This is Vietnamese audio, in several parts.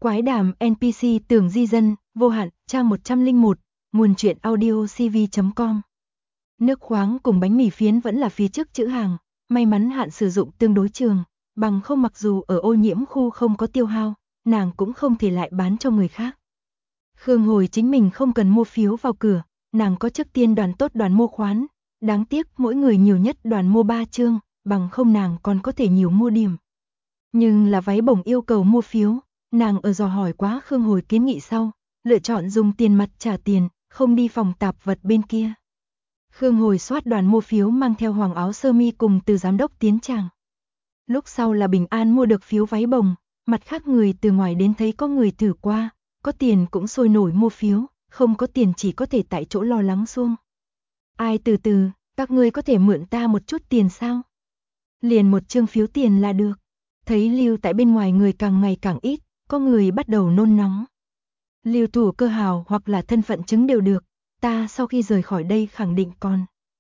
Quái đàm NPC tưởng di dân, vô hạn, trang 101, nguồn truyện audio cv.com. Nước khoáng cùng bánh mì phiến vẫn là phía trước chữ hàng, may mắn hạn sử dụng tương đối trường, bằng không mặc dù ở ô nhiễm khu không có tiêu hao, nàng cũng không thể lại bán cho người khác. Khương Hồi chính mình không cần mua phiếu vào cửa, nàng có trước tiên đoàn tốt đoàn mua khoán, đáng tiếc mỗi người nhiều nhất đoàn mua 3 chương, bằng không nàng còn có thể nhiều mua điểm. Nhưng là váy bổng yêu cầu mua phiếu, nàng ở dò hỏi quá Khương Hồi kiến nghị sau, lựa chọn dùng tiền mặt trả tiền, không đi phòng tạp vật bên kia. Khương Hồi soát đoàn mua phiếu mang theo hoàng áo sơ mi cùng từ giám đốc tiến tràng. Lúc sau là Bình An mua được phiếu váy bồng, mặt khác người từ ngoài đến thấy có người thử qua, có tiền cũng sôi nổi mua phiếu, không có tiền chỉ có thể tại chỗ lo lắng xuông. Ai từ từ, các ngươi có thể mượn ta một chút tiền sao? Liền một chương phiếu tiền là được. Thấy lưu tại bên ngoài người càng ngày càng ít, có người bắt đầu nôn nóng. Lưu thủ cơ hào hoặc là thân phận chứng đều được, ta sau khi rời khỏi đây khẳng định còn.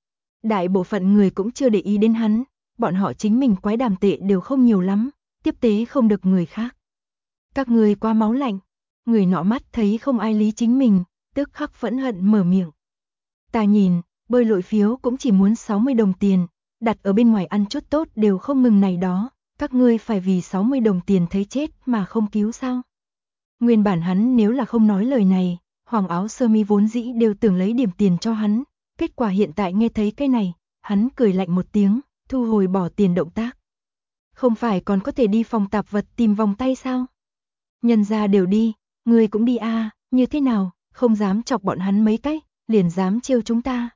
Đại bộ phận người cũng chưa để ý đến hắn, bọn họ chính mình quái đàm tệ đều không nhiều lắm, tiếp tế không được người khác. Các người quá máu lạnh, người nọ mắt thấy không ai lý chính mình, tức khắc phẫn hận mở miệng. Ta nhìn, bơi lội phiếu cũng chỉ muốn 60 đồng tiền, đặt ở bên ngoài ăn chút tốt đều không ngừng này đó, các ngươi phải vì 60 đồng tiền thấy chết mà không cứu sao? Nguyên bản hắn nếu là không nói lời này, hoàng áo sơ mi vốn dĩ đều tưởng lấy điểm tiền cho hắn, kết quả hiện tại nghe thấy cái này, hắn cười lạnh một tiếng, thu hồi bỏ tiền động tác. Không phải còn có thể đi phòng tạp vật tìm vòng tay sao? Nhân ra đều đi, ngươi cũng đi à, như thế nào, không dám chọc bọn hắn mấy cách, liền dám trêu chúng ta.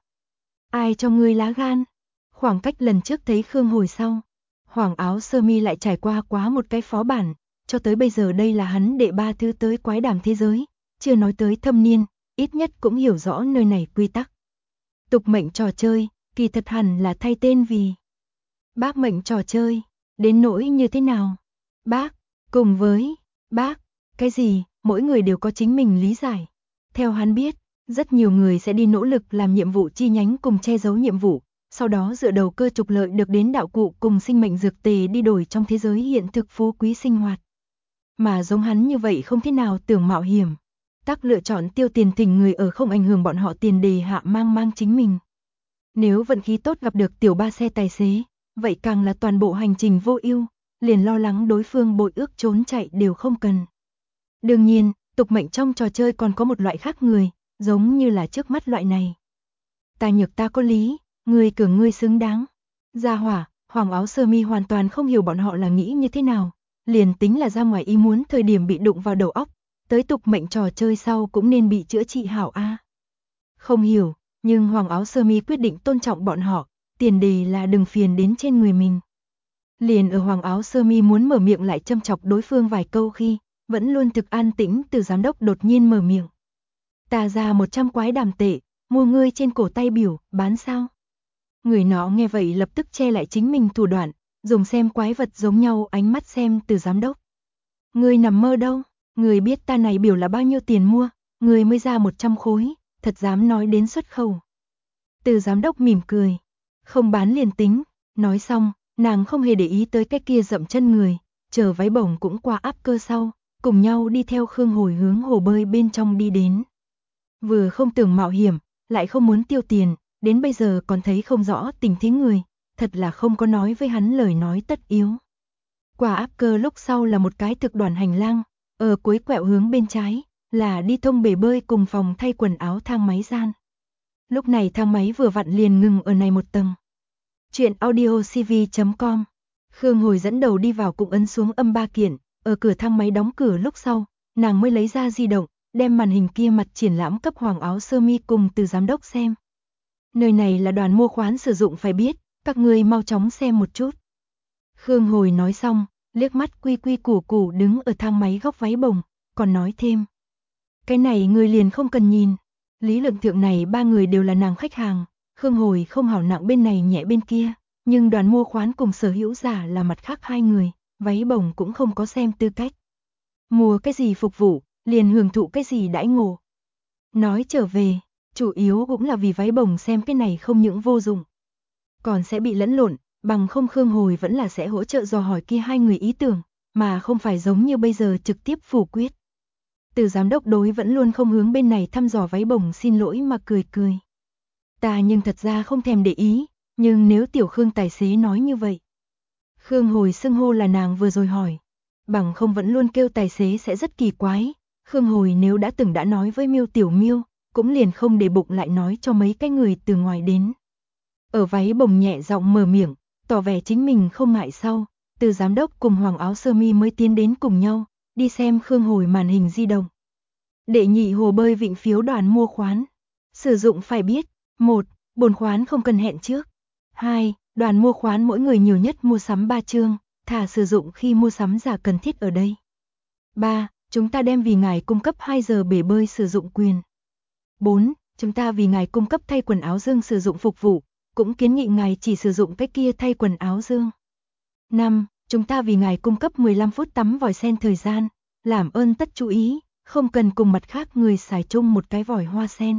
Ai cho ngươi lá gan? Khoảng cách lần trước thấy Khương Hồi sau, hoàng áo sơ mi lại trải qua quá một cái phó bản, cho tới bây giờ đây là hắn đệ 3 thứ tới quái đàm thế giới, chưa nói tới thâm niên, ít nhất cũng hiểu rõ nơi này quy tắc. Tục mệnh trò chơi, kỳ thật hẳn là thay tên vì bác mệnh trò chơi, đến nỗi như thế nào? Bác, cùng với bác, cái gì, mỗi người đều có chính mình lý giải. Theo hắn biết, rất nhiều người sẽ đi nỗ lực làm nhiệm vụ chi nhánh cùng che giấu nhiệm vụ, sau đó dựa đầu cơ trục lợi được đến đạo cụ cùng sinh mệnh dược tề đi đổi trong thế giới hiện thực phú quý sinh hoạt. Mà giống hắn như vậy không thế nào tưởng mạo hiểm, tác lựa chọn tiêu tiền thỉnh người ở không ảnh hưởng bọn họ tiền đề hạ mang chính mình. Nếu vận khí tốt gặp được tiểu ba xe tài xế, vậy càng là toàn bộ hành trình vô ưu, liền lo lắng đối phương bội ước trốn chạy đều không cần. Đương nhiên, tục mệnh trong trò chơi còn có một loại khác người, giống như là trước mắt loại này. Ta nhược ta có lý, ngươi cường ngươi xứng đáng. Gia hỏa, hoàng áo sơ mi hoàn toàn không hiểu bọn họ là nghĩ như thế nào, liền tính là ra ngoài ý muốn thời điểm bị đụng vào đầu óc, tới tục mệnh trò chơi sau cũng nên bị chữa trị hảo a. Không hiểu, nhưng hoàng áo sơ mi quyết định tôn trọng bọn họ, tiền đề là đừng phiền đến trên người mình. Liền ở hoàng áo sơ mi muốn mở miệng lại châm chọc đối phương vài câu khi, vẫn luôn thực an tĩnh từ giám đốc đột nhiên mở miệng. Ta ra 100 quái đàm tệ, mua ngươi trên cổ tay biểu, bán sao? Người nọ nghe vậy lập tức che lại chính mình thủ đoạn, dùng xem quái vật giống nhau ánh mắt xem từ giám đốc. Ngươi nằm mơ đâu, ngươi biết ta này biểu là bao nhiêu tiền mua, ngươi mới ra 100 khối, thật dám nói đến xuất khẩu. Từ giám đốc mỉm cười, không bán liền tính, nói xong, nàng không hề để ý tới cái kia dậm chân người, chờ váy bổng cũng qua áp cơ sau, cùng nhau đi theo Khương Hồi hướng hồ bơi bên trong đi đến. Vừa không tưởng mạo hiểm, lại không muốn tiêu tiền, đến bây giờ còn thấy không rõ tình thế người, thật là không có nói với hắn lời nói tất yếu. Qua áp cơ lúc sau là một cái thực đoàn hành lang, ở cuối quẹo hướng bên trái, là đi thông bể bơi cùng phòng thay quần áo thang máy gian. Lúc này thang máy vừa vặn liền ngừng ở này một tầng. Chuyện audio cv.com. Khương Hồi dẫn đầu đi vào cũng ấn xuống âm 3 kiện, ở cửa thang máy đóng cửa lúc sau, nàng mới lấy ra di động, đem màn hình kia mặt triển lãm cấp hoàng áo sơ mi cùng từ giám đốc xem. Nơi này là đoàn mua khoán sử dụng phải biết, các ngươi mau chóng xem một chút. Khương Hồi nói xong, liếc mắt quy quy củ củ đứng ở thang máy góc váy bồng, còn nói thêm. Cái này người liền không cần nhìn, lý lượng thượng này 3 người đều là nàng khách hàng, Khương Hồi không hảo nặng bên này nhẹ bên kia, nhưng đoàn mua khoán cùng sở hữu giả là mặt khác 2 người, váy bồng cũng không có xem tư cách. Mua cái gì phục vụ, liền hưởng thụ cái gì đãi ngộ. Nói trở về, chủ yếu cũng là vì váy bồng xem cái này không những vô dụng, còn sẽ bị lẫn lộn, bằng không Khương Hồi vẫn là sẽ hỗ trợ dò hỏi kia 2 người ý tưởng, mà không phải giống như bây giờ trực tiếp phủ quyết. Từ giám đốc đối vẫn luôn không hướng bên này thăm dò váy bồng xin lỗi mà cười cười. Ta nhưng thật ra không thèm để ý, nhưng nếu tiểu Khương tài xế nói như vậy. Khương Hồi xưng hô là nàng vừa rồi hỏi. Bằng không vẫn luôn kêu tài xế sẽ rất kỳ quái. Khương Hồi nếu đã từng đã nói với Miêu Tiểu Miêu, cũng liền không để bụng lại nói cho mấy cái người từ ngoài đến. Ở váy bồng nhẹ giọng mở miệng, tỏ vẻ chính mình không ngại sau, Từ giám đốc cùng Hoàng áo sơ mi mới tiến đến cùng nhau, đi xem Khương Hồi màn hình di động. Đệ nhị hồ bơi vịnh phiếu đoàn mua khoán. Sử dụng phải biết, 1. Bồn khoán không cần hẹn trước. 2. Đoàn mua khoán mỗi người nhiều nhất mua sắm 3 chương, thả sử dụng khi mua sắm giả cần thiết ở đây. 3. Chúng ta đem vì ngài cung cấp 2 giờ bể bơi sử dụng quyền. 4. Chúng ta vì ngài cung cấp thay quần áo dương sử dụng phục vụ, cũng kiến nghị ngài chỉ sử dụng cái kia thay quần áo dương. 5. Chúng ta vì ngài cung cấp 15 phút tắm vòi sen thời gian, làm ơn tất chú ý, không cần cùng mặt khác người xài chung một cái vòi hoa sen.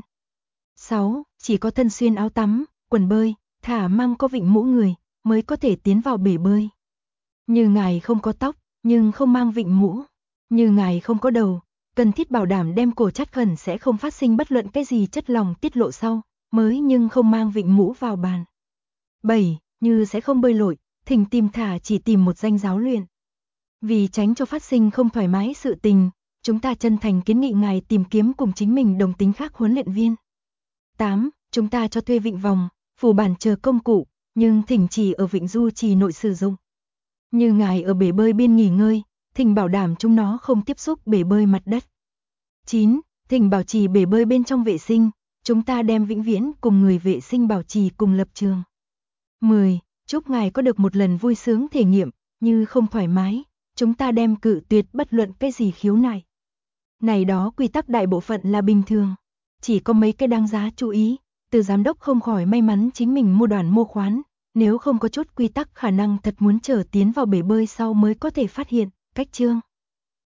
6. Chỉ có thân xuyên áo tắm, quần bơi, thả mang có vịnh mũ người, mới có thể tiến vào bể bơi. Như ngài không có tóc, nhưng không mang vịnh mũ. Như ngài không có đầu, cần thiết bảo đảm đem cổ chắt khẩn sẽ không phát sinh bất luận cái gì chất lỏng tiết lộ sau, mới nhưng không mang vịnh mũ vào bàn. 7. Như sẽ không bơi lội, thỉnh tìm thả chỉ tìm một danh giáo luyện. Vì tránh cho phát sinh không thoải mái sự tình, chúng ta chân thành kiến nghị ngài tìm kiếm cùng chính mình đồng tính khác huấn luyện viên. 8. Chúng ta cho thuê vịnh vòng, phù bản chờ công cụ, nhưng thỉnh chỉ ở vịnh du trì nội sử dụng. Như ngài ở bể bơi biên nghỉ ngơi, thỉnh bảo đảm chúng nó không tiếp xúc bể bơi mặt đất. 9. Thỉnh bảo trì bể bơi bên trong vệ sinh, chúng ta đem vĩnh viễn cùng người vệ sinh bảo trì cùng lập trường. 10. Chúc ngài có được một lần vui sướng thể nghiệm, như không thoải mái, chúng ta đem cự tuyệt bất luận cái gì khiếu nại. Này đó quy tắc đại bộ phận là bình thường, chỉ có mấy cái đáng giá chú ý, Từ giám đốc không khỏi may mắn chính mình mua đoàn mua khoán, nếu không có chút quy tắc khả năng thật muốn chờ tiến vào bể bơi sau mới có thể phát hiện, cách chương.